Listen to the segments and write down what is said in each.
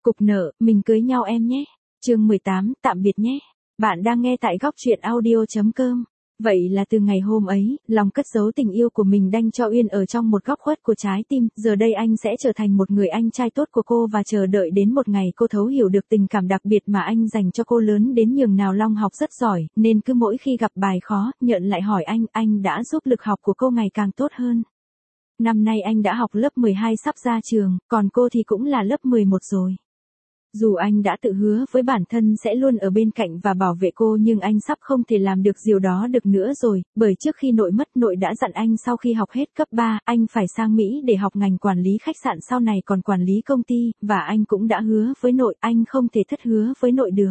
Cục nợ, mình cưới nhau em nhé. Chương 18, tạm biệt nhé. Bạn đang nghe tại góc truyện audio.com. Vậy là từ ngày hôm ấy, lòng cất giấu tình yêu của mình đanh cho Uyên ở trong một góc khuất của trái tim, giờ đây anh sẽ trở thành một người anh trai tốt của cô và chờ đợi đến một ngày cô thấu hiểu được tình cảm đặc biệt mà anh dành cho cô lớn đến nhường nào. Long học rất giỏi, nên cứ mỗi khi gặp bài khó, Nhợn lại hỏi anh đã giúp lực học của cô ngày càng tốt hơn. Năm nay anh đã học lớp 12 sắp ra trường, còn cô thì cũng là lớp 11 rồi. Dù anh đã tự hứa với bản thân sẽ luôn ở bên cạnh và bảo vệ cô nhưng anh sắp không thể làm được điều đó được nữa rồi, bởi trước khi nội mất nội đã dặn anh sau khi học hết cấp 3, anh phải sang Mỹ để học ngành quản lý khách sạn sau này còn quản lý công ty, và anh cũng đã hứa với nội anh không thể thất hứa với nội được.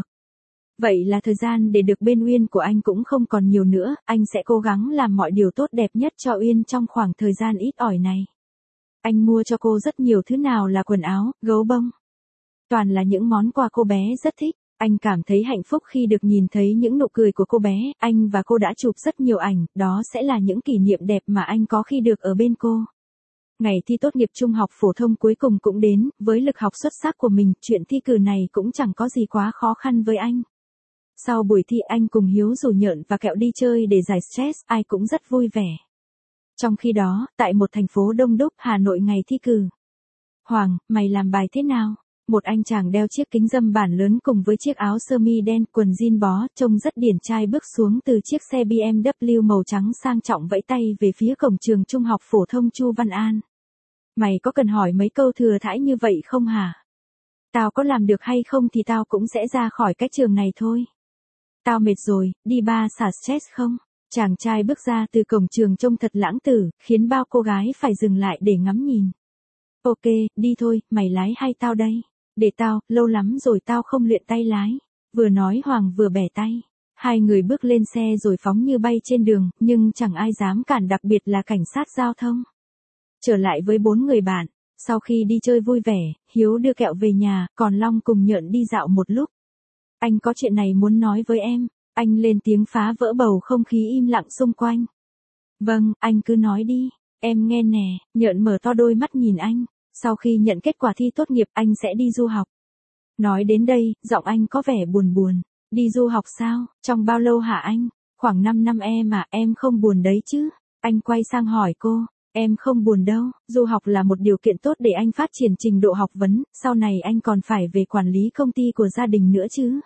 Vậy là thời gian để được bên Uyên của anh cũng không còn nhiều nữa, anh sẽ cố gắng làm mọi điều tốt đẹp nhất cho Uyên trong khoảng thời gian ít ỏi này. Anh mua cho cô rất nhiều thứ, nào là quần áo, gấu bông. Toàn là những món quà cô bé rất thích. Anh cảm thấy hạnh phúc khi được nhìn thấy những nụ cười của cô bé. Anh và cô đã chụp rất nhiều ảnh, đó sẽ là những kỷ niệm đẹp mà anh có khi được ở bên cô. Ngày thi tốt nghiệp trung học phổ thông cuối cùng cũng đến, với lực học xuất sắc của mình, chuyện thi cử này cũng chẳng có gì quá khó khăn với anh. Sau buổi thi anh cùng Hiếu rủ Nhợn và Kẹo đi chơi để giải stress, ai cũng rất vui vẻ. Trong khi đó, tại một thành phố đông đúc, Hà Nội ngày thi cử. Hoàng, mày làm bài thế nào? Một anh chàng đeo chiếc kính râm bản lớn cùng với chiếc áo sơ mi đen, quần jean bó, trông rất điển trai bước xuống từ chiếc xe BMW màu trắng sang trọng vẫy tay về phía cổng trường trung học phổ thông Chu Văn An. Mày có cần hỏi mấy câu thừa thãi như vậy không hả? Tao có làm được hay không thì tao cũng sẽ ra khỏi cái trường này thôi. Tao mệt rồi, đi ba xả stress không? Chàng trai bước ra từ cổng trường trông thật lãng tử, khiến bao cô gái phải dừng lại để ngắm nhìn. Ok, đi thôi, mày lái hay tao đây? Để tao, lâu lắm rồi tao không luyện tay lái. Vừa nói Hoàng vừa bẻ tay. Hai người bước lên xe rồi phóng như bay trên đường, nhưng chẳng ai dám cản, đặc biệt là cảnh sát giao thông. Trở lại với 4 người bạn, sau khi đi chơi vui vẻ, Hiếu đưa Kẹo về nhà, còn Long cùng Nhợn đi dạo một lúc. Anh có chuyện này muốn nói với em, anh lên tiếng phá vỡ bầu không khí im lặng xung quanh. Vâng, anh cứ nói đi, em nghe nè. Nhợn mở to đôi mắt nhìn anh. Sau khi nhận kết quả thi tốt nghiệp anh sẽ đi du học. Nói đến đây, giọng anh có vẻ buồn buồn. Đi du học sao? Trong bao lâu hả anh? Khoảng 5 năm em à, em không buồn đấy chứ? Anh quay sang hỏi cô. Em không buồn đâu, du học là một điều kiện tốt để anh phát triển trình độ học vấn, sau này anh còn phải về quản lý công ty của gia đình nữa chứ.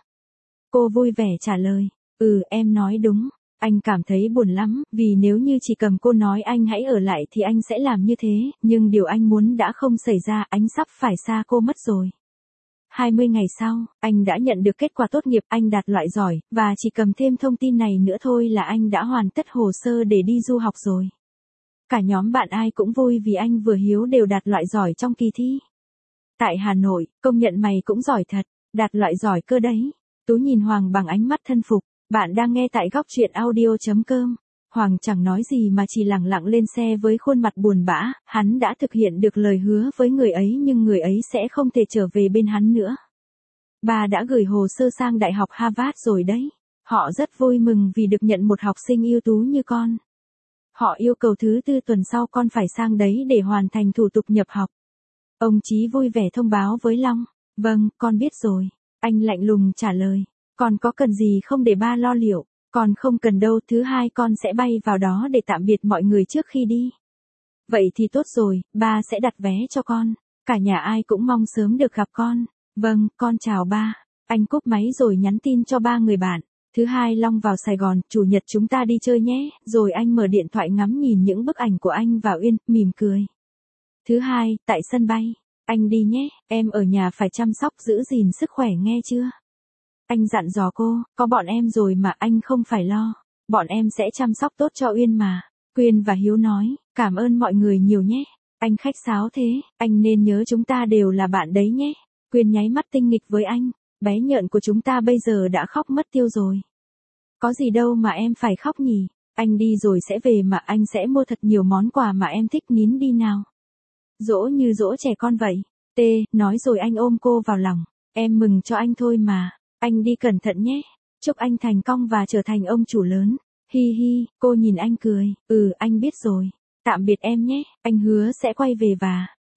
Cô vui vẻ trả lời. Em nói đúng. Anh cảm thấy buồn lắm, vì nếu như chỉ cầm cô nói anh hãy ở lại thì anh sẽ làm như thế, nhưng điều anh muốn đã không xảy ra, anh sắp phải xa cô mất rồi. 20 ngày sau, anh đã nhận được kết quả tốt nghiệp, anh đạt loại giỏi, và chỉ cầm thêm thông tin này nữa thôi là anh đã hoàn tất hồ sơ để đi du học rồi. Cả nhóm bạn ai cũng vui vì anh vừa Hiếu đều đạt loại giỏi trong kỳ thi. Tại Hà Nội, công nhận mày cũng giỏi thật, đạt loại giỏi cơ đấy. Tú nhìn Hoàng bằng ánh mắt thân phục. Bạn đang nghe tại góc truyện audio.com. Hoàng chẳng nói gì mà chỉ lẳng lặng lên xe với khuôn mặt buồn bã, hắn đã thực hiện được lời hứa với người ấy nhưng người ấy sẽ không thể trở về bên hắn nữa. Bà đã gửi hồ sơ sang Đại học Harvard rồi đấy. Họ rất vui mừng vì được nhận một học sinh ưu tú như con. Họ yêu cầu thứ tư tuần sau con phải sang đấy để hoàn thành thủ tục nhập học. Ông Chí vui vẻ thông báo với Long. Vâng, con biết rồi. Anh lạnh lùng trả lời. Con có cần gì không để ba lo liệu? Con không cần đâu, thứ hai con sẽ bay vào đó để tạm biệt mọi người trước khi đi. Vậy thì tốt rồi, ba sẽ đặt vé cho con. Cả nhà ai cũng mong sớm được gặp con. Vâng, con chào ba. Anh cúp máy rồi nhắn tin cho 3 người bạn. Thứ hai Long vào Sài Gòn, chủ nhật chúng ta đi chơi nhé. Rồi anh mở điện thoại ngắm nhìn những bức ảnh của anh và Uyên, mỉm cười. Thứ hai, tại sân bay. Anh đi nhé, em ở nhà phải chăm sóc giữ gìn sức khỏe nghe chưa? Anh dặn dò cô, có bọn em rồi mà anh không phải lo. Bọn em sẽ chăm sóc tốt cho Uyên mà. Quyên và Hiếu nói, cảm ơn mọi người nhiều nhé. Anh khách sáo thế, anh nên nhớ chúng ta đều là bạn đấy nhé. Quyên nháy mắt tinh nghịch với anh, bé Nhợn của chúng ta bây giờ đã khóc mất tiêu rồi. Có gì đâu mà em phải khóc nhỉ, anh đi rồi sẽ về mà, anh sẽ mua thật nhiều món quà mà em thích, nín đi nào. Dỗ như dỗ trẻ con vậy. Nói rồi anh ôm cô vào lòng, em mừng cho anh thôi mà. Anh đi cẩn thận nhé. Chúc anh thành công và trở thành ông chủ lớn. Hi hi, cô nhìn anh cười. Anh biết rồi. Tạm biệt em nhé, anh hứa sẽ quay về và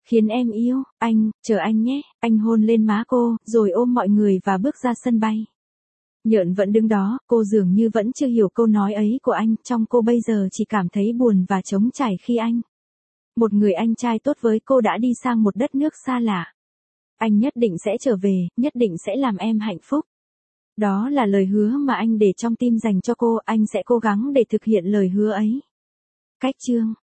Khiến em yêu, anh, chờ anh nhé, anh hôn lên má cô, rồi ôm mọi người và bước ra sân bay. Nhợn vẫn đứng đó, cô dường như vẫn chưa hiểu câu nói ấy của anh, trong cô bây giờ chỉ cảm thấy buồn và trống trải khi anh. Một người anh trai tốt với cô đã đi sang một đất nước xa lạ. Anh nhất định sẽ trở về, nhất định sẽ làm em hạnh phúc. Đó là lời hứa mà anh để trong tim dành cho cô, anh sẽ cố gắng để thực hiện lời hứa ấy. Cách chương